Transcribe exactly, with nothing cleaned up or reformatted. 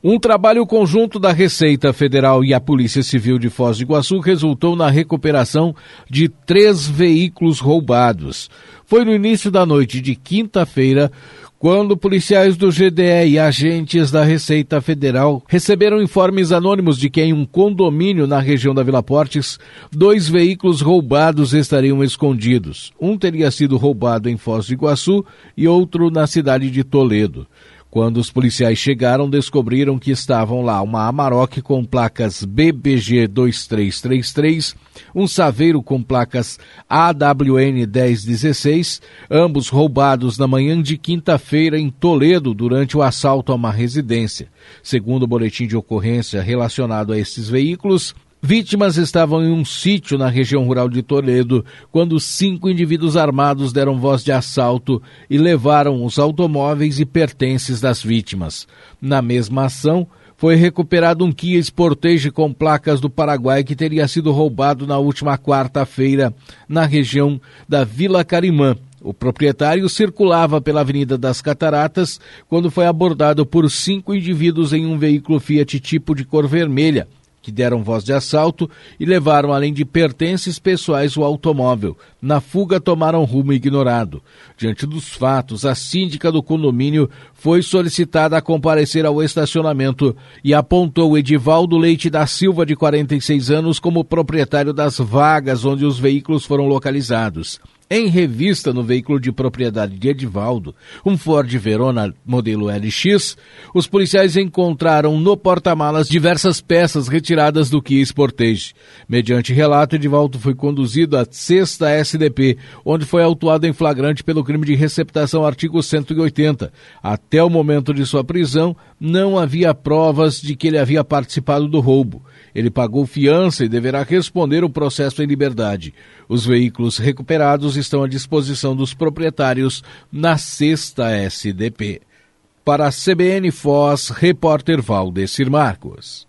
Um trabalho conjunto da Receita Federal e a Polícia Civil de Foz do Iguaçu resultou na recuperação de três veículos roubados. Foi no início da noite de quinta-feira, quando policiais do G D E e agentes da Receita Federal receberam informes anônimos de que em um condomínio na região da Vila Portes, dois veículos roubados estariam escondidos. Um teria sido roubado em Foz do Iguaçu e outro na cidade de Toledo. Quando os policiais chegaram, descobriram que estavam lá uma Amarok com placas B B G dois três três três, um Saveiro com placas A W N dez dezesseis, ambos roubados na manhã de quinta-feira em Toledo durante o assalto a uma residência. Segundo o boletim de ocorrência relacionado a esses veículos, vítimas estavam em um sítio na região rural de Toledo quando cinco indivíduos armados deram voz de assalto e levaram os automóveis e pertences das vítimas. Na mesma ação, foi recuperado um Kia Sportage com placas do Paraguai que teria sido roubado na última quarta-feira na região da Vila Carimã. O proprietário circulava pela Avenida das Cataratas quando foi abordado por cinco indivíduos em um veículo Fiat tipo de cor vermelha, que deram voz de assalto e levaram, além de pertences pessoais, o automóvel. Na fuga, tomaram rumo ignorado. Diante dos fatos, a síndica do condomínio foi solicitada a comparecer ao estacionamento e apontou Edivaldo Leite da Silva, de quarenta e seis anos, como proprietário das vagas onde os veículos foram localizados. Em revista no veículo de propriedade de Edivaldo, um Ford Verona modelo L X, os policiais encontraram no porta-malas diversas peças retiradas do Kia Sportage. Mediante relato, Edivaldo foi conduzido à sexta S D P, onde foi autuado em flagrante pelo crime de receptação artigo cento e oitenta. Até o momento de sua prisão, não havia provas de que ele havia participado do roubo. Ele pagou fiança e deverá responder o processo em liberdade. Os veículos recuperados estão à disposição dos proprietários na sexta S D P. Para a C B N Foz, repórter Valdecir Marcos.